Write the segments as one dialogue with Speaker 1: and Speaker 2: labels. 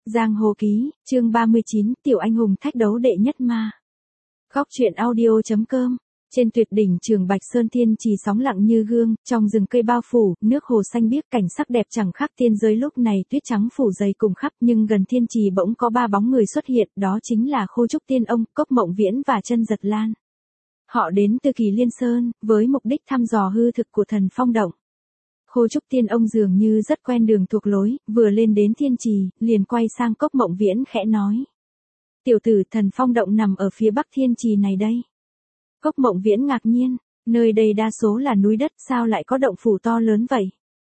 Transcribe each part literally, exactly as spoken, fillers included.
Speaker 1: Giang Hồ Ký, chương ba mươi chín, Tiểu Anh Hùng thách đấu đệ nhất ma. Góc truyện audio chấm com. Trên tuyệt đỉnh Trường Bạch Sơn thiên trì sóng lặng như gương, trong rừng cây bao phủ, nước hồ xanh biếc, cảnh sắc đẹp chẳng khác tiên giới. Lúc này tuyết trắng phủ dày cùng khắp, nhưng gần thiên trì bỗng có ba bóng người xuất hiện, đó chính là Khô Trúc Tiên Ông, Cốc Mộng Viễn và Chân Giật Lan. Họ đến từ Kỳ Liên Sơn, với mục đích thăm dò hư thực của Thần Phong Động. Khô Trúc Tiên Ông dường như rất quen đường thuộc lối, vừa lên đến thiên trì, liền quay sang Cốc Mộng Viễn khẽ nói: "Tiểu tử, Thần Phong Động nằm ở phía bắc thiên trì này đây." Cốc Mộng Viễn ngạc nhiên, nơi đây đa số là núi đất, sao lại có động phủ to lớn vậy?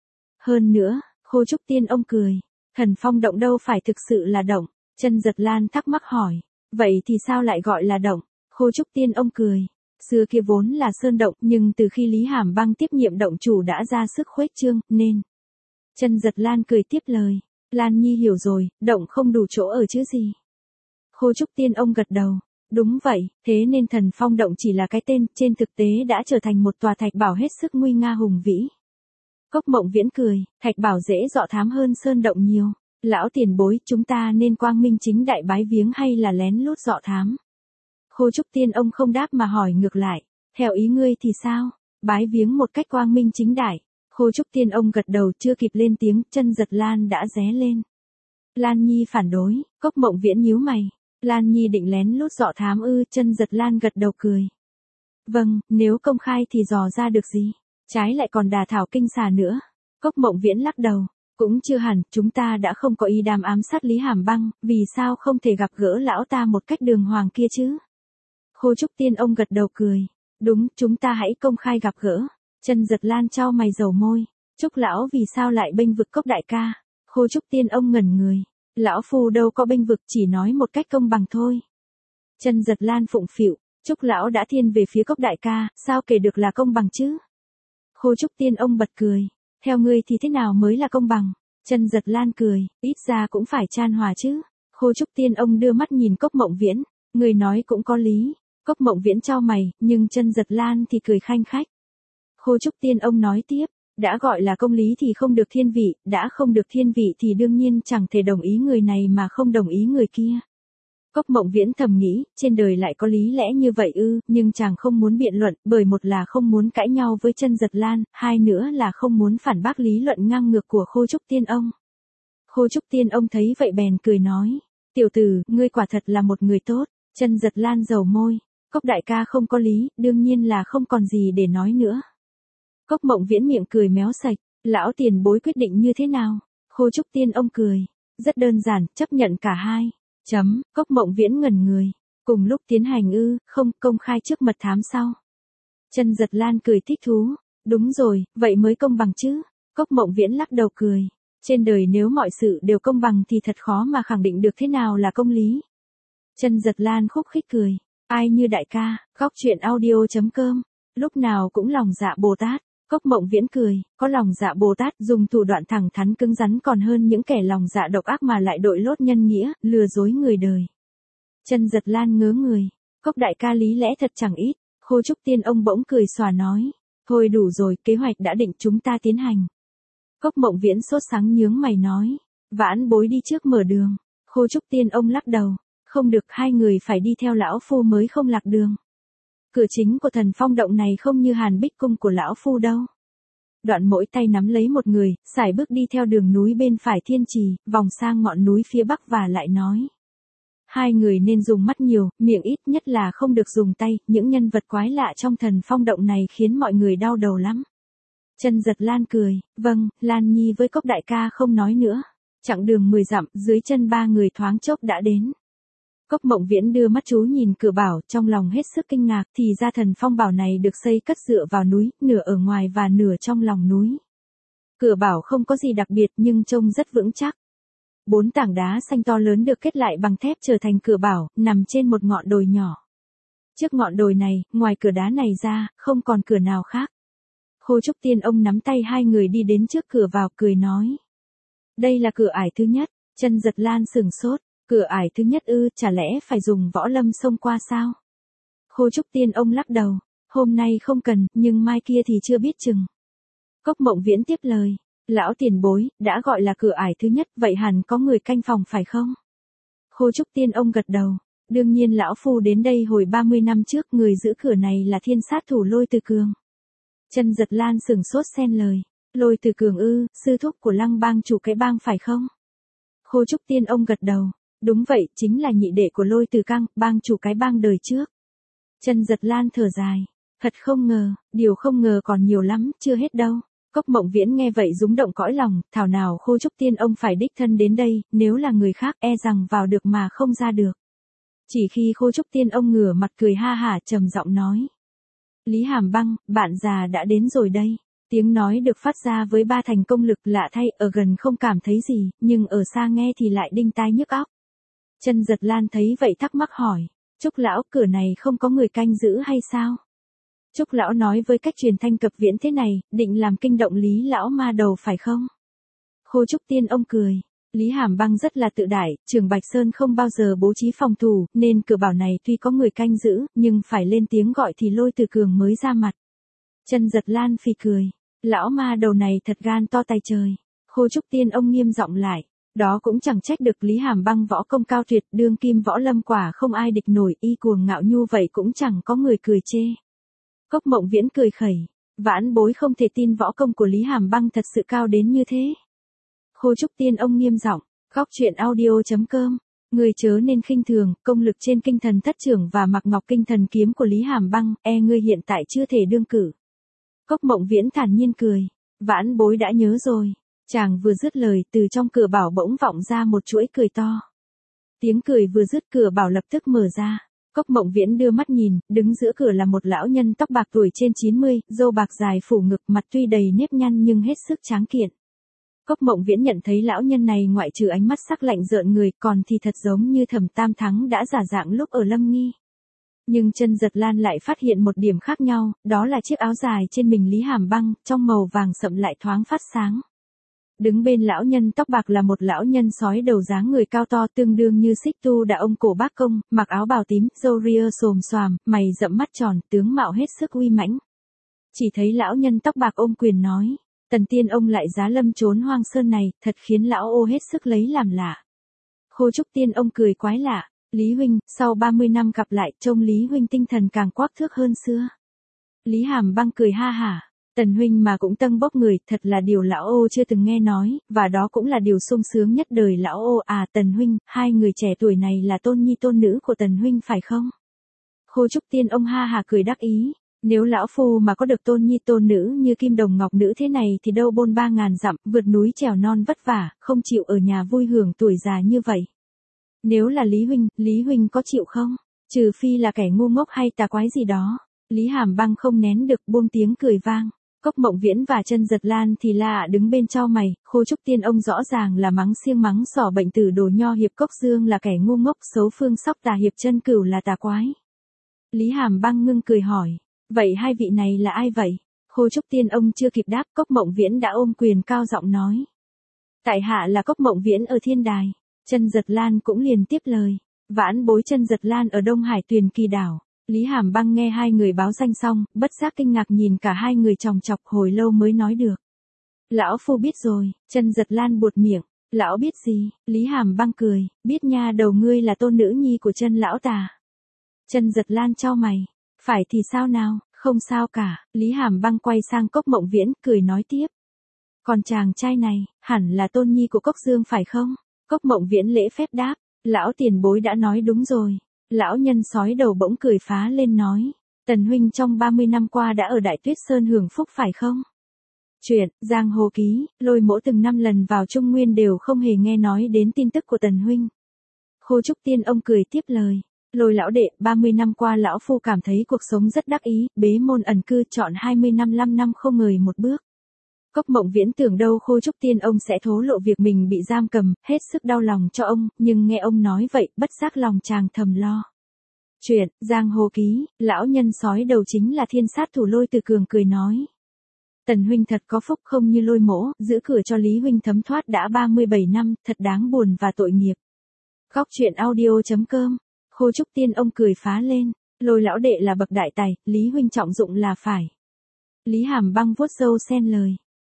Speaker 1: Hơn nữa, Khô Trúc Tiên Ông cười: "Thần Phong Động đâu phải thực sự là động." Chân Giật Lan thắc mắc hỏi: "Vậy thì sao lại gọi là động?" Khô Trúc Tiên Ông cười: "Xưa kia vốn là sơn động, nhưng từ khi Lý Hàm Băng tiếp nhiệm động chủ đã ra sức khuếch trương, nên..." Chân Giật Lan cười tiếp lời: "Lan Nhi hiểu rồi, động không đủ chỗ ở chứ gì." Khô Trúc Tiên Ông gật đầu: "Đúng vậy, thế nên Thần Phong Động chỉ là cái tên, trên thực tế đã trở thành một tòa thạch bảo hết sức nguy nga hùng vĩ." Cốc Mộng Viễn cười: "Thạch bảo dễ dọ thám hơn sơn động nhiều. Lão tiền bối, chúng ta nên quang minh chính đại bái viếng hay là lén lút dọ thám?" Khô Trúc Tiên Ông không đáp mà hỏi ngược lại: "Theo ý ngươi thì sao? Bái viếng một cách quang minh chính đại?" Khô Trúc Tiên Ông gật đầu, chưa kịp lên tiếng, Chân Giật Lan đã ré lên: "Lan Nhi phản đối." Cốc Mộng Viễn nhíu mày: "Lan Nhi định lén lút dọ thám ư?" Chân Giật Lan gật đầu cười: "Vâng, nếu công khai thì dò ra được gì, trái lại còn đả thảo kinh xà nữa." Cốc Mộng Viễn lắc đầu: "Cũng chưa hẳn, chúng ta đã không có ý đàm ám sát Lý Hàm Băng, vì sao không thể gặp gỡ lão ta một cách đường hoàng kia chứ?" Khô Trúc Tiên Ông gật đầu cười: "Đúng, chúng ta hãy công khai gặp gỡ." Chân Giật Lan chau mày rầu môi: "Trúc lão vì sao lại bênh vực Cốc đại ca?" Khô Trúc Tiên Ông ngẩn người: "Lão phu đâu có bênh vực, chỉ nói một cách công bằng thôi." Chân Giật Lan phụng phịu: "Trúc lão đã thiên về phía Cốc đại ca, sao kể được là công bằng chứ?" Khô Trúc Tiên Ông bật cười: "Theo ngươi thì thế nào mới là công bằng?" Chân Giật Lan cười: "Ít ra cũng phải chan hòa chứ." Khô Trúc Tiên Ông đưa mắt nhìn Cốc Mộng Viễn: "Người nói cũng có lý." Cốc Mộng Viễn chau mày, nhưng Chân Giật Lan thì cười khanh khách. Khô Trúc Tiên Ông nói tiếp: "Đã gọi là công lý thì không được thiên vị, đã không được thiên vị thì đương nhiên chẳng thể đồng ý người này mà không đồng ý người kia." Cốc Mộng Viễn thầm nghĩ, trên đời lại có lý lẽ như vậy ư, nhưng chàng không muốn biện luận, bởi một là không muốn cãi nhau với Chân Giật Lan, hai nữa là không muốn phản bác lý luận ngang ngược của Khô Trúc Tiên Ông. Khô Trúc Tiên Ông thấy vậy bèn cười nói: "Tiểu tử, ngươi quả thật là một người tốt." Chân Giật Lan rầu môi: "Cốc đại ca không có lý, đương nhiên là không còn gì để nói nữa." Cốc Mộng Viễn miệng cười méo sạch: "Lão tiền bối quyết định như thế nào?" Khô Trúc Tiên Ông cười: "Rất đơn giản, chấp nhận cả hai." Chấm. Cốc Mộng Viễn ngẩn người: "Cùng lúc tiến hành ư?" "Không, công khai trước mật thám sau." Chân Giật Lan cười thích thú: "Đúng rồi, vậy mới công bằng chứ." Cốc Mộng Viễn lắc đầu cười: "Trên đời nếu mọi sự đều công bằng thì thật khó mà khẳng định được thế nào là công lý." Chân Giật Lan khúc khích cười: "Ai như đại ca." Góc truyện audio chấm com. Lúc nào cũng lòng dạ Bồ Tát. Cốc Mộng Viễn cười: "Có lòng dạ Bồ Tát, dùng thủ đoạn thẳng thắn cứng rắn còn hơn những kẻ lòng dạ độc ác mà lại đội lốt nhân nghĩa, lừa dối người đời." Chân Giật Lan ngớ người: "Cốc đại ca lý lẽ thật chẳng ít." Khô Trúc Tiên Ông bỗng cười xòa nói: "Thôi đủ rồi, kế hoạch đã định, chúng ta tiến hành." Cốc Mộng Viễn sốt sắng nhướng mày nói: "Vãn bối đi trước mở đường." Khô Trúc Tiên Ông lắc đầu: "Không được, hai người phải đi theo lão phu mới không lạc đường. Cửa chính của Thần Phong Động này không như Hàn Bích cung của lão phu đâu." Đoạn mỗi tay nắm lấy một người, sải bước đi theo đường núi bên phải thiên trì, vòng sang ngọn núi phía bắc và lại nói: "Hai người nên dùng mắt nhiều, miệng ít, nhất là không được dùng tay, những nhân vật quái lạ trong Thần Phong Động này khiến mọi người đau đầu lắm." Chân Giật Lan cười: "Vâng, Lan Nhi với Cốc đại ca không nói nữa." Chặng đường mười dặm, dưới chân ba người thoáng chốc đã đến. Cốc Mộng Viễn đưa mắt chú nhìn cửa bảo, trong lòng hết sức kinh ngạc, thì ra Thần Phong bảo này được xây cất dựa vào núi, nửa ở ngoài và nửa trong lòng núi. Cửa bảo không có gì đặc biệt nhưng trông rất vững chắc. Bốn tảng đá xanh to lớn được kết lại bằng thép trở thành cửa bảo, nằm trên một ngọn đồi nhỏ. Trước ngọn đồi này, ngoài cửa đá này ra, không còn cửa nào khác. Khô Trúc Tiên Ông nắm tay hai người đi đến trước cửa vào, cười nói: "Đây là cửa ải thứ nhất." Chân Giật Lan sửng sốt: "Cửa ải thứ nhất ư, chả lẽ phải dùng võ lâm xông qua sao?" Khô Trúc Tiên Ông lắc đầu: "Hôm nay không cần, nhưng mai kia thì chưa biết chừng." Cốc Mộng Viễn tiếp lời: Lão tiền bối, đã gọi là cửa ải thứ nhất, vậy hẳn có người canh phòng phải không? Khô Trúc Tiên ông gật đầu. Đương nhiên lão phu đến đây hồi ba mươi năm trước, người giữ cửa này là thiên sát thủ Lôi Từ Cường. Chân Giật Lan sừng sốt xen lời. Lôi Từ Cường ư, sư thúc của Lăng bang chủ cái bang phải không? Khô Trúc Tiên ông gật đầu. Đúng vậy, chính là nhị đệ của Lôi Từ Căng, bang chủ cái bang đời trước. Chân Giật Lan thở dài. Thật không ngờ, điều không ngờ còn nhiều lắm, chưa hết đâu. Cốc Mộng Viễn nghe vậy rúng động cõi lòng, thảo nào Khô Trúc Tiên ông phải đích thân đến đây, nếu là người khác e rằng vào được mà không ra được. Chỉ khi Khô Trúc Tiên ông ngửa mặt cười ha hả trầm giọng nói. Lý Hàm Băng, bạn già đã đến rồi đây. Tiếng nói được phát ra với ba thành công lực, lạ thay, ở gần không cảm thấy gì, nhưng ở xa nghe thì lại đinh tai nhức óc. Chân Giật Lan thấy vậy thắc mắc hỏi. Trúc lão, cửa này không có người canh giữ hay sao? Trúc lão nói với cách truyền thanh cập viễn thế này, định làm kinh động Lý lão ma đầu phải không? Khô Trúc Tiên ông cười. Lý Hàm Băng rất là tự đại, Trường Bạch Sơn không bao giờ bố trí phòng thủ, nên cửa bảo này tuy có người canh giữ, nhưng phải lên tiếng gọi thì Lôi Từ Cường mới ra mặt. Chân Giật Lan phì cười. Lão ma đầu này thật gan to tay trời. Khô Trúc Tiên ông nghiêm giọng lại. Đó cũng chẳng trách được, Lý Hàm Băng võ công cao tuyệt, đương kim võ lâm quả không ai địch nổi, y cuồng ngạo nhu vậy cũng chẳng có người cười chê. Cốc Mộng Viễn cười khẩy. Vãn bối không thể tin võ công của Lý Hàm Băng thật sự cao đến như thế. Khô Trúc Tiên ông nghiêm giọng. Góc truyện audio chấm com. Người chớ nên khinh thường, công lực trên kinh thần thất trưởng và mặc ngọc kinh thần kiếm của Lý Hàm Băng, e ngươi hiện tại chưa thể đương cử. Cốc Mộng Viễn thản nhiên cười. Vãn bối đã nhớ rồi. Chàng vừa dứt lời, từ trong cửa bảo bỗng vọng ra một chuỗi cười to. Tiếng cười vừa dứt, cửa bảo lập tức mở ra. Cốc Mộng Viễn đưa mắt nhìn, đứng giữa cửa là một lão nhân tóc bạc tuổi trên chín mươi, râu bạc dài phủ ngực, mặt tuy đầy nếp nhăn nhưng hết sức tráng kiện. Cốc Mộng Viễn nhận thấy lão nhân này ngoại trừ ánh mắt sắc lạnh rợn người, còn thì thật giống như Thẩm Tam Thắng đã giả dạng lúc ở Lâm Nghi. Nhưng Chân Giật Lan lại phát hiện một điểm khác nhau, đó là chiếc áo dài trên mình Lý Hàm Băng, trong màu vàng sậm lại thoáng phát sáng. Đứng bên lão nhân tóc bạc là một lão nhân sói đầu dáng người cao to tương đương như Xích Tu Đà ông cổ Bác Công, mặc áo bào tím, râu ria xồm xoàm, mày rậm mắt tròn, tướng mạo hết sức uy mãnh. Chỉ thấy lão nhân tóc bạc ôm quyền nói, Tần tiên ông lại giá lâm trốn hoang sơn này, thật khiến lão ô hết sức lấy làm lạ. Khô Trúc Tiên ông cười quái lạ, Lý huynh, sau ba mươi năm gặp lại, trông Lý huynh tinh thần càng quắc thước hơn xưa. Lý Hàm Băng cười ha hả. Tần huynh mà cũng tâng bốc người, thật là điều lão ô chưa từng nghe nói, và đó cũng là điều sung sướng nhất đời lão ô. À Tần huynh, hai người trẻ tuổi này là tôn nhi tôn nữ của Tần huynh phải không? Khô Trúc Tiên ông ha hà cười đắc ý. Nếu lão phu mà có được tôn nhi tôn nữ như kim đồng ngọc nữ thế này thì đâu bôn ba ngàn dặm, vượt núi trèo non vất vả, không chịu ở nhà vui hưởng tuổi già như vậy. Nếu là Lý huynh, Lý huynh có chịu không? Trừ phi là kẻ ngu ngốc hay tà quái gì đó. Lý Hàm Băng không nén được buông tiếng cười vang. Cốc Mộng Viễn và Chân Giật Lan thì lạ đứng bên chau mày, Khô Trúc Tiên ông rõ ràng là mắng xiêng mắng sỏ bệnh tử đồ nho hiệp Cốc Dương là kẻ ngu ngốc, xấu phương sóc tà hiệp Chân Cửu là tà quái. Lý Hàm Băng ngưng cười hỏi, vậy hai vị này là ai vậy? Khô Trúc Tiên ông chưa kịp đáp, Cốc Mộng Viễn đã ôm quyền cao giọng nói. Tại hạ là Cốc Mộng Viễn ở Thiên Đài. Chân Giật Lan cũng liền tiếp lời, vãn bối Chân Giật Lan ở Đông Hải Tuyền Kỳ Đảo. Lý Hàm Băng nghe hai người báo danh xong, bất giác kinh ngạc nhìn cả hai người chòng chọc hồi lâu mới nói được. Lão phu biết rồi. Chân Giật Lan buột miệng. Lão biết gì? Lý Hàm Băng cười, biết nha, đầu ngươi là tôn nữ nhi của Chân lão tà. Chân Giật Lan chau mày. Phải thì sao nào? Không sao cả. Lý Hàm Băng quay sang Cốc Mộng Viễn, cười nói tiếp. Còn chàng trai này, hẳn là tôn nhi của Cốc Dương phải không? Cốc Mộng Viễn lễ phép đáp. Lão tiền bối đã nói đúng rồi. Lão nhân sói đầu bỗng cười phá lên nói. Tần huynh trong ba mươi năm qua đã ở Đại Tuyết Sơn hưởng phúc phải không? Chuyện, Giang Hồ Ký, Lôi Mỗ từng năm lần vào Trung Nguyên đều không hề nghe nói đến tin tức của Tần huynh. Khô Trúc Tiên ông cười tiếp lời. Lôi lão đệ, ba mươi năm qua lão phu cảm thấy cuộc sống rất đắc ý, bế môn ẩn cư chọn hai mươi năm năm năm không ngời một bước. Cốc Mộng Viễn tưởng đâu Khô Trúc Tiên ông sẽ thố lộ việc mình bị giam cầm, hết sức đau lòng cho ông, nhưng nghe ông nói vậy, bất giác lòng chàng thầm lo. Chuyện, Giang Hồ Ký, lão nhân sói đầu chính là thiên sát thủ Lôi Từ Cường cười nói. Tần huynh thật có phúc, không như Lôi Mỗ, giữ cửa cho Lý huynh thấm thoát đã ba mươi bảy năm, thật đáng buồn và tội nghiệp. Góc truyện audio chấm com. Khô Trúc Tiên ông cười phá lên. Lôi lão đệ là bậc đại tài, Lý huynh trọng dụng là phải. Lý Hàm Băng vuốt râu xen lời.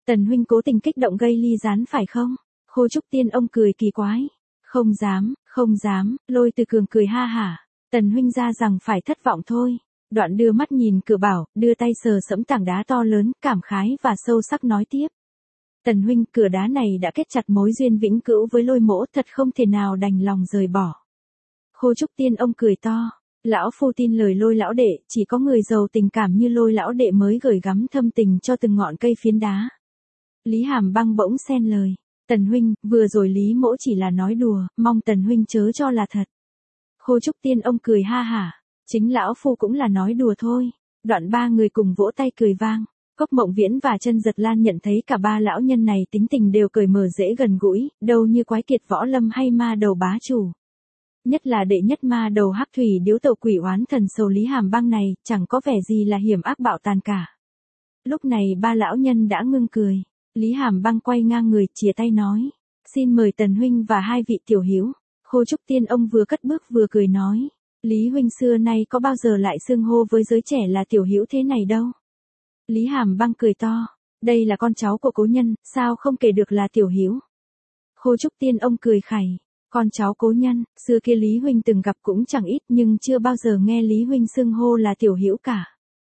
Speaker 1: Tần huynh cố tình kích động gây ly gián phải không? Khô Trúc Tiên ông cười kỳ quái. Không dám, không dám, Lôi Từ Cường cười ha hả. Tần huynh ra rằng phải thất vọng thôi. Đoạn đưa mắt nhìn cửa bảo, đưa tay sờ sẫm tảng đá to lớn, cảm khái và sâu sắc nói tiếp. Tần huynh, cửa đá này đã kết chặt mối duyên vĩnh cửu với Lôi mỗ, thật không thể nào đành lòng rời bỏ. Khô Trúc Tiên ông cười to. Lão phu tin lời Lôi lão đệ, chỉ có người giàu tình cảm như Lôi lão đệ mới gửi gắm thâm tình cho từng ngọn cây phiến đá. Lý Hàm Băng bỗng xen lời. Tần huynh, vừa rồi Lý mỗ chỉ là nói đùa, mong Tần huynh chớ cho là thật. Khô Trúc Tiên ông cười ha hả. Chính lão phu cũng là nói đùa thôi. Đoạn ba người cùng vỗ tay cười vang. Cốc Mộng Viễn và Chân Giật Lan nhận thấy cả ba lão nhân này tính tình đều cởi mở dễ gần gũi, đâu như quái kiệt võ lâm hay ma đầu bá chủ. Nhất là đệ nhất ma đầu hắc thủy điếu tẩu quỷ oán thần sầu Lý Hàm Băng này, chẳng có vẻ gì là hiểm ác bạo tàn cả. Lúc này ba lão nhân đã ngưng cười. Lý Hàm Băng quay ngang người, chìa tay nói. Xin mời Tần huynh và hai vị tiểu hữu. Khô Trúc Tiên ông vừa cất bước vừa cười nói. Lý huynh xưa nay có bao giờ lại xưng hô với giới trẻ là tiểu hữu thế này đâu. Lý Hàm Băng cười to. Đây là con cháu của cố nhân, sao không kể được là tiểu hữu. Khô Trúc Tiên ông cười khẩy. Con cháu cố nhân, xưa kia Lý huynh từng gặp cũng chẳng ít nhưng chưa bao giờ nghe Lý huynh xưng hô là tiểu hữu cả.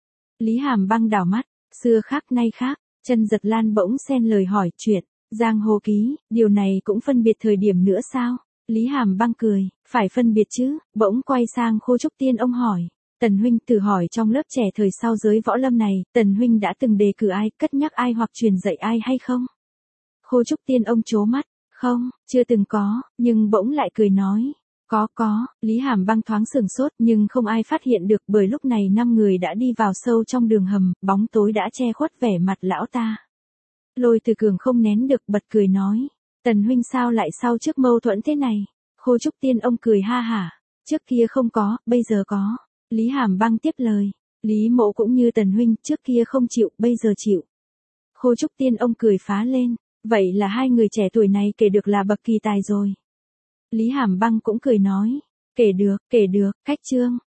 Speaker 1: Lý Hàm Băng đảo mắt, xưa khác nay khác. Chân Giật Lan bỗng xen lời hỏi chuyện. Giang hồ ký, điều này cũng phân biệt thời điểm nữa sao? Lý Hàm Băng cười, phải phân biệt chứ. Bỗng quay sang Khô Trúc Tiên ông hỏi. Tần huynh thử hỏi trong lớp trẻ thời sau giới võ lâm này, Tần huynh đã từng đề cử ai, cất nhắc ai hoặc truyền dạy ai hay không? Khô Trúc Tiên ông trố mắt. Không, chưa từng có, nhưng bỗng lại cười nói. Có có, Lý Hàm Băng thoáng sửng sốt nhưng không ai phát hiện được bởi lúc này năm người đã đi vào sâu trong đường hầm, bóng tối đã che khuất vẻ mặt lão ta. Lôi Từ Cường không nén được bật cười nói. Tần huynh sao lại sau trước mâu thuẫn thế này? Khô Trúc Tiên ông cười ha hả. Trước kia không có, bây giờ có. Lý Hàm Băng tiếp lời. Lý mộ cũng như Tần huynh, trước kia không chịu, bây giờ chịu. Khô Trúc Tiên ông cười phá lên. Vậy là hai người trẻ tuổi này kể được là bậc kỳ tài rồi. Lý Hàm Băng cũng cười nói. Kể được, kể được, khách trương.